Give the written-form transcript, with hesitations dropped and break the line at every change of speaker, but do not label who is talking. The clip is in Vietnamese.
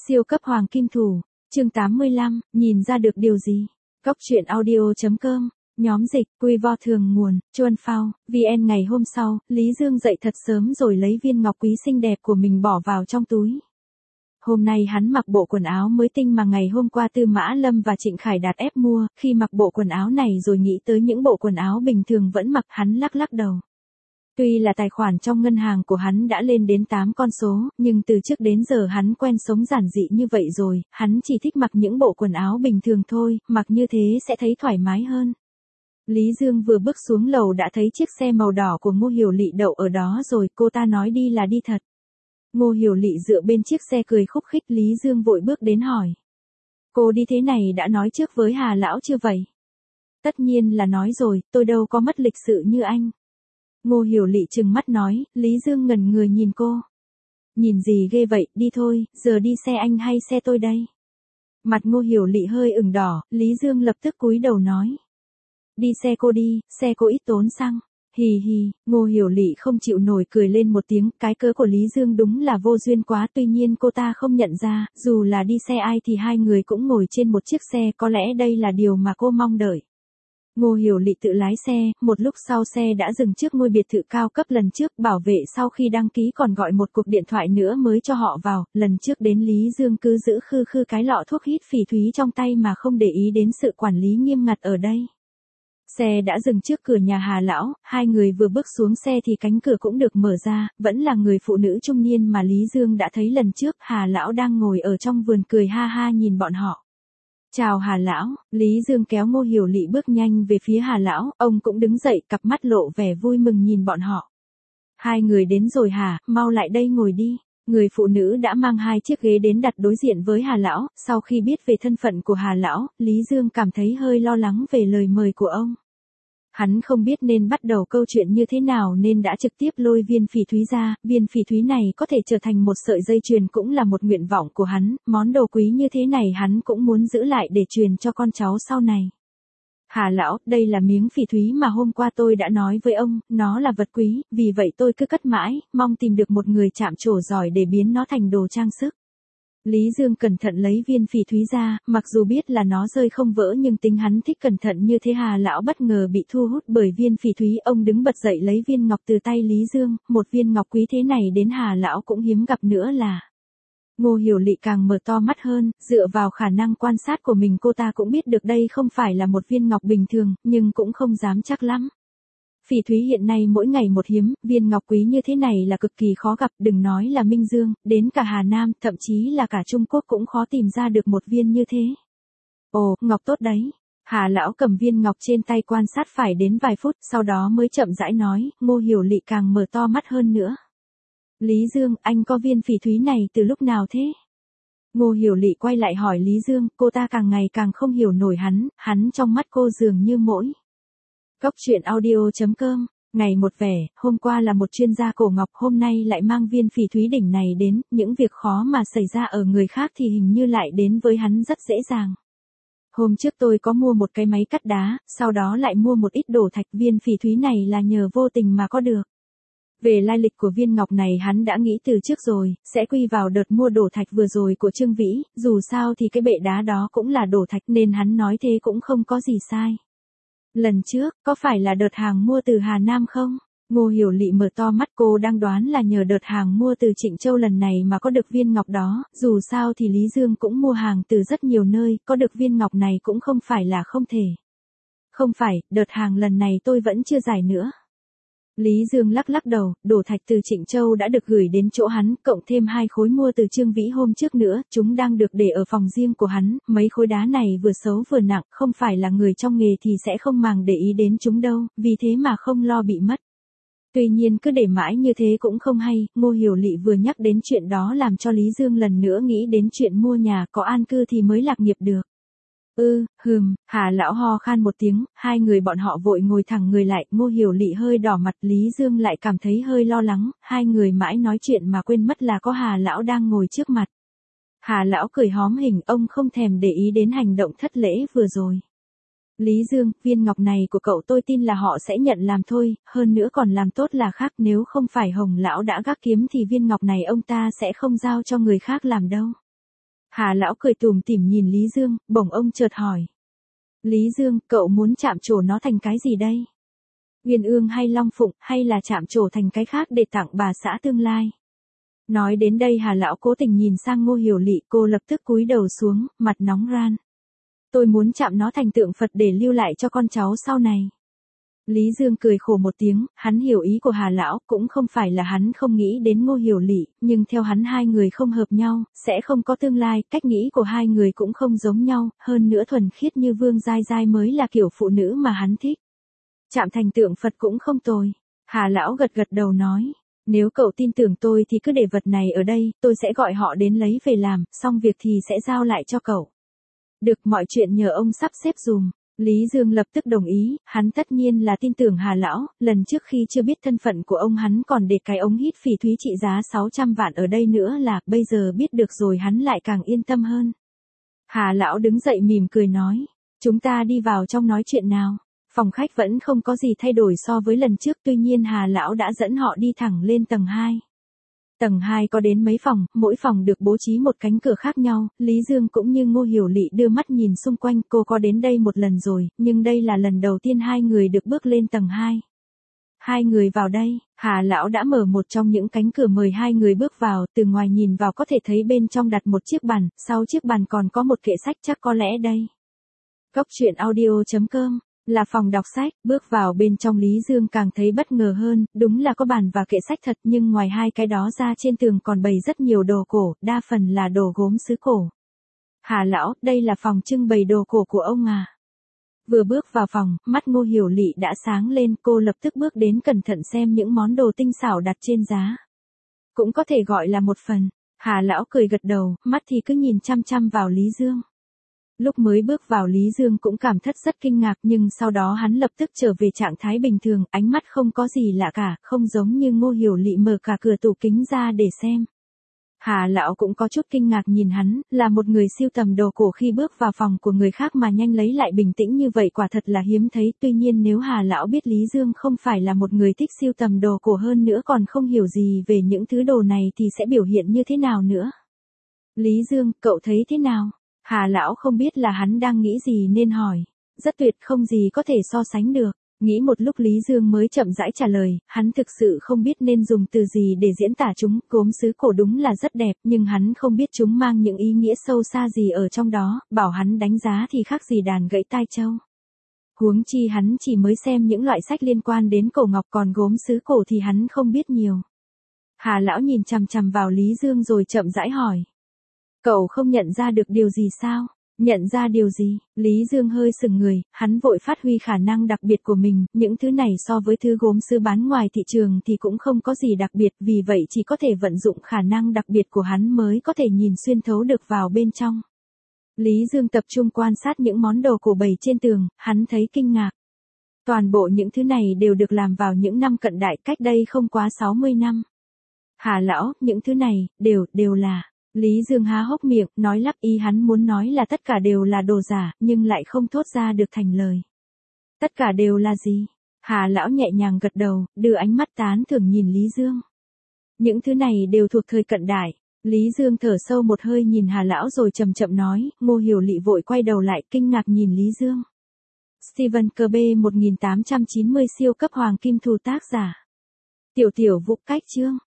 Siêu cấp hoàng kim thủ, chương 85, nhìn ra được điều gì? Cóc truyện audio.com, nhóm dịch, quy vo thường nguồn, Chuan Phao, VN. Ngày hôm sau, Lý Dương dậy thật sớm rồi lấy viên ngọc quý xinh đẹp của mình bỏ vào trong túi. Hôm nay hắn mặc bộ quần áo mới tinh mà ngày hôm qua Tư Mã Lâm và Trịnh Khải Đạt ép mua, khi mặc bộ quần áo này rồi nghĩ tới những bộ quần áo bình thường vẫn mặc, hắn lắc lắc đầu. Tuy là tài khoản trong ngân hàng của hắn đã lên đến 8 con số, nhưng từ trước đến giờ hắn quen sống giản dị như vậy rồi, hắn chỉ thích mặc những bộ quần áo bình thường thôi, mặc như thế sẽ thấy thoải mái hơn. Lý Dương vừa bước xuống lầu đã thấy chiếc xe màu đỏ của Ngô Hiểu Lị đậu ở đó rồi, cô ta nói đi là đi thật. Ngô Hiểu Lị dựa bên chiếc xe cười khúc khích, Lý Dương vội bước đến hỏi. Cô đi thế này đã nói trước với Hà Lão chưa vậy? Tất nhiên là nói rồi, tôi đâu có mất lịch sự như anh. Ngô Hiểu Lị trừng mắt nói, Lý Dương ngẩn người nhìn cô. Nhìn gì ghê vậy, đi thôi, giờ đi xe anh hay xe tôi đây? Mặt Ngô Hiểu Lị hơi ửng đỏ, Lý Dương lập tức cúi đầu nói. Đi xe cô đi, xe cô ít tốn xăng. Hì hì, Ngô Hiểu Lị không chịu nổi cười lên một tiếng, cái cớ của Lý Dương đúng là vô duyên quá, tuy nhiên cô ta không nhận ra, dù là đi xe ai thì hai người cũng ngồi trên một chiếc xe, có lẽ đây là điều mà cô mong đợi. Ngô Hiểu Lị tự lái xe, một lúc sau xe đã dừng trước ngôi biệt thự cao cấp lần trước, bảo vệ sau khi đăng ký còn gọi một cuộc điện thoại nữa mới cho họ vào, lần trước đến Lý Dương cứ giữ khư khư cái lọ thuốc hít phỉ thúy trong tay mà không để ý đến sự quản lý nghiêm ngặt ở đây. Xe đã dừng trước cửa nhà Hà Lão, hai người vừa bước xuống xe thì cánh cửa cũng được mở ra, vẫn là người phụ nữ trung niên mà Lý Dương đã thấy lần trước, Hà Lão đang ngồi ở trong vườn cười ha ha nhìn bọn họ. Chào Hà Lão, Lý Dương kéo Ngô Hiểu Lị bước nhanh về phía Hà Lão, ông cũng đứng dậy, cặp mắt lộ vẻ vui mừng nhìn bọn họ. Hai người đến rồi hả, mau lại đây ngồi đi. Người phụ nữ đã mang hai chiếc ghế đến đặt đối diện với Hà Lão, sau khi biết về thân phận của Hà Lão, Lý Dương cảm thấy hơi lo lắng về lời mời của ông. Hắn không biết nên bắt đầu câu chuyện như thế nào nên đã trực tiếp lôi viên phỉ thúy ra, viên phỉ thúy này có thể trở thành một sợi dây chuyền cũng là một nguyện vọng của hắn, món đồ quý như thế này hắn cũng muốn giữ lại để truyền cho con cháu sau này. Hà Lão, đây là miếng phỉ thúy mà hôm qua tôi đã nói với ông, nó là vật quý, vì vậy tôi cứ cất mãi, mong tìm được một người chạm trổ giỏi để biến nó thành đồ trang sức. Lý Dương cẩn thận lấy viên phỉ thúy ra, mặc dù biết là nó rơi không vỡ nhưng tính hắn thích cẩn thận như thế. Hà Lão bất ngờ bị thu hút bởi viên phỉ thúy, ông đứng bật dậy lấy viên ngọc từ tay Lý Dương, một viên ngọc quý thế này đến Hà Lão cũng hiếm gặp nữa là. Ngô Hiểu Lị càng mở to mắt hơn, dựa vào khả năng quan sát của mình cô ta cũng biết được đây không phải là một viên ngọc bình thường, nhưng cũng không dám chắc lắm. Phỉ thúy hiện nay mỗi ngày một hiếm, viên ngọc quý như thế này là cực kỳ khó gặp, đừng nói là Minh Dương, đến cả Hà Nam, thậm chí là cả Trung Quốc cũng khó tìm ra được một viên như thế. Ồ, ngọc tốt đấy. Hà Lão cầm viên ngọc trên tay quan sát phải đến vài phút, sau đó mới chậm rãi nói, Ngô Hiểu Lị càng mở to mắt hơn nữa. Lý Dương, anh có viên phỉ thúy này từ lúc nào thế? Ngô Hiểu Lị quay lại hỏi Lý Dương, cô ta càng ngày càng không hiểu nổi hắn trong mắt cô dường như mỗi. Cóc truyện audio.com, ngày một vẻ, hôm qua là một chuyên gia cổ ngọc, hôm nay lại mang viên phỉ thúy đỉnh này đến, những việc khó mà xảy ra ở người khác thì hình như lại đến với hắn rất dễ dàng. Hôm trước tôi có mua một cái máy cắt đá, sau đó lại mua một ít đổ thạch, viên phỉ thúy này là nhờ vô tình mà có được. Về lai lịch của viên ngọc này hắn đã nghĩ từ trước rồi, sẽ quy vào đợt mua đổ thạch vừa rồi của Trương Vĩ, dù sao thì cái bệ đá đó cũng là đổ thạch nên hắn nói thế cũng không có gì sai. Lần trước, có phải là đợt hàng mua từ Hà Nam không? Ngô Hiểu Lị mở to mắt, cô đang đoán là nhờ đợt hàng mua từ Trịnh Châu lần này mà có được viên ngọc đó, dù sao thì Lý Dương cũng mua hàng từ rất nhiều nơi, có được viên ngọc này cũng không phải là không thể. Không phải, đợt hàng lần này tôi vẫn chưa giải nữa. Lý Dương lắc lắc đầu, đổ thạch từ Trịnh Châu đã được gửi đến chỗ hắn, cộng thêm 2 khối mua từ Trương Vĩ hôm trước nữa, chúng đang được để ở phòng riêng của hắn, mấy khối đá này vừa xấu vừa nặng, không phải là người trong nghề thì sẽ không màng để ý đến chúng đâu, vì thế mà không lo bị mất. Tuy nhiên cứ để mãi như thế cũng không hay, Ngô Hiểu Lị vừa nhắc đến chuyện đó làm cho Lý Dương lần nữa nghĩ đến chuyện mua nhà, có an cư thì mới lạc nghiệp được. Hà Lão ho khan một tiếng, hai người bọn họ vội ngồi thẳng người lại, Ngô Hiểu Lị hơi đỏ mặt, Lý Dương lại cảm thấy hơi lo lắng, hai người mãi nói chuyện mà quên mất là có Hà Lão đang ngồi trước mặt. Hà Lão cười hóm hình, ông không thèm để ý đến hành động thất lễ vừa rồi. Lý Dương, viên ngọc này của cậu tôi tin là họ sẽ nhận làm thôi, hơn nữa còn làm tốt là khác, nếu không phải Hồng Lão đã gác kiếm thì viên ngọc này ông ta sẽ không giao cho người khác làm đâu. Hà lão cười tủm tỉm nhìn Lý Dương, bỗng ông chợt hỏi. Lý Dương, cậu muốn chạm trổ nó thành cái gì đây? Uyên ương hay long phụng, hay là chạm trổ thành cái khác để tặng bà xã tương lai? Nói đến đây Hà lão cố tình nhìn sang Ngô Hiểu Lị, cô lập tức cúi đầu xuống, mặt nóng ran. Tôi muốn chạm nó thành tượng Phật để lưu lại cho con cháu sau này. Lý Dương cười khổ một tiếng, hắn hiểu ý của Hà lão, cũng không phải là hắn không nghĩ đến Ngô Hiểu Lị, nhưng theo hắn hai người không hợp nhau, sẽ không có tương lai, cách nghĩ của hai người cũng không giống nhau, hơn nữa thuần khiết như Vương Giai Giai mới là kiểu phụ nữ mà hắn thích. Chạm thành tượng Phật cũng không tồi. Hà lão gật gật đầu nói, nếu cậu tin tưởng tôi thì cứ để vật này ở đây, tôi sẽ gọi họ đến lấy về làm, xong việc thì sẽ giao lại cho cậu. Được, mọi chuyện nhờ ông sắp xếp dùm. Lý Dương lập tức đồng ý, hắn tất nhiên là tin tưởng Hà lão, lần trước khi chưa biết thân phận của ông hắn còn để cái ống hít phỉ thúy trị giá 600 vạn ở đây nữa là, bây giờ biết được rồi hắn lại càng yên tâm hơn. Hà lão đứng dậy mỉm cười nói, chúng ta đi vào trong nói chuyện nào. Phòng khách vẫn không có gì thay đổi so với lần trước, tuy nhiên Hà lão đã dẫn họ đi thẳng lên tầng 2. Tầng 2 có đến mấy phòng, mỗi phòng được bố trí một cánh cửa khác nhau, Lý Dương cũng như Ngô Hiểu Lị đưa mắt nhìn xung quanh, cô có đến đây một lần rồi, nhưng đây là lần đầu tiên hai người được bước lên tầng 2. Hai người vào đây, Hà lão đã mở một trong những cánh cửa mời hai người bước vào, từ ngoài nhìn vào có thể thấy bên trong đặt một chiếc bàn, sau chiếc bàn còn có một kệ sách, chắc có lẽ đây. Cốc truyện audio.com là phòng đọc sách, bước vào bên trong Lý Dương càng thấy bất ngờ hơn, đúng là có bàn và kệ sách thật, nhưng ngoài hai cái đó ra trên tường còn bày rất nhiều đồ cổ, đa phần là đồ gốm sứ cổ. Hà lão, đây là phòng trưng bày đồ cổ của ông à? Vừa bước vào phòng, mắt Ngô Hiểu Lị đã sáng lên, cô lập tức bước đến cẩn thận xem những món đồ tinh xảo đặt trên giá. Cũng có thể gọi là một phần. Hà lão cười gật đầu, mắt thì cứ nhìn chăm chăm vào Lý Dương. Lúc mới bước vào Lý Dương cũng cảm thấy rất kinh ngạc, nhưng sau đó hắn lập tức trở về trạng thái bình thường, ánh mắt không có gì lạ cả, không giống như Ngô Hiểu Lị mở cả cửa tủ kính ra để xem. Hà lão cũng có chút kinh ngạc nhìn hắn, là một người sưu tầm đồ cổ khi bước vào phòng của người khác mà nhanh lấy lại bình tĩnh như vậy quả thật là hiếm thấy, tuy nhiên nếu Hà lão biết Lý Dương không phải là một người thích sưu tầm đồ cổ hơn nữa còn không hiểu gì về những thứ đồ này thì sẽ biểu hiện như thế nào nữa. Lý Dương, cậu thấy thế nào? Hà lão không biết là hắn đang nghĩ gì nên hỏi. Rất tuyệt, không gì có thể so sánh được. Nghĩ một lúc Lý Dương mới chậm rãi trả lời, hắn thực sự không biết nên dùng từ gì để diễn tả chúng, gốm sứ cổ đúng là rất đẹp, nhưng hắn không biết chúng mang những ý nghĩa sâu xa gì ở trong đó, bảo hắn đánh giá thì khác gì đàn gãy tai trâu. Huống chi hắn chỉ mới xem những loại sách liên quan đến cổ ngọc, còn gốm sứ cổ thì hắn không biết nhiều. Hà lão nhìn chằm chằm vào Lý Dương rồi chậm rãi hỏi. Cậu không nhận ra được điều gì sao? Nhận ra điều gì? Lý Dương hơi sững người, hắn vội phát huy khả năng đặc biệt của mình, những thứ này so với thứ gốm sứ bán ngoài thị trường thì cũng không có gì đặc biệt, vì vậy chỉ có thể vận dụng khả năng đặc biệt của hắn mới có thể nhìn xuyên thấu được vào bên trong. Lý Dương tập trung quan sát những món đồ cổ bày trên tường, hắn thấy kinh ngạc. Toàn bộ những thứ này đều được làm vào những năm cận đại, cách đây không quá 60 năm. Hà lão, những thứ này, đều là... Lý Dương há hốc miệng, nói lắp, ý hắn muốn nói là tất cả đều là đồ giả, nhưng lại không thốt ra được thành lời. Tất cả đều là gì? Hà lão nhẹ nhàng gật đầu, đưa ánh mắt tán thưởng nhìn Lý Dương. Những thứ này đều thuộc thời cận đại. Lý Dương thở sâu một hơi nhìn Hà lão rồi chậm chậm nói, Ngô Hiểu Lị vội quay đầu lại kinh ngạc nhìn Lý Dương. Stephen Kirby 1890 siêu cấp hoàng kim thù tác giả. Tiểu Vũ cách chương.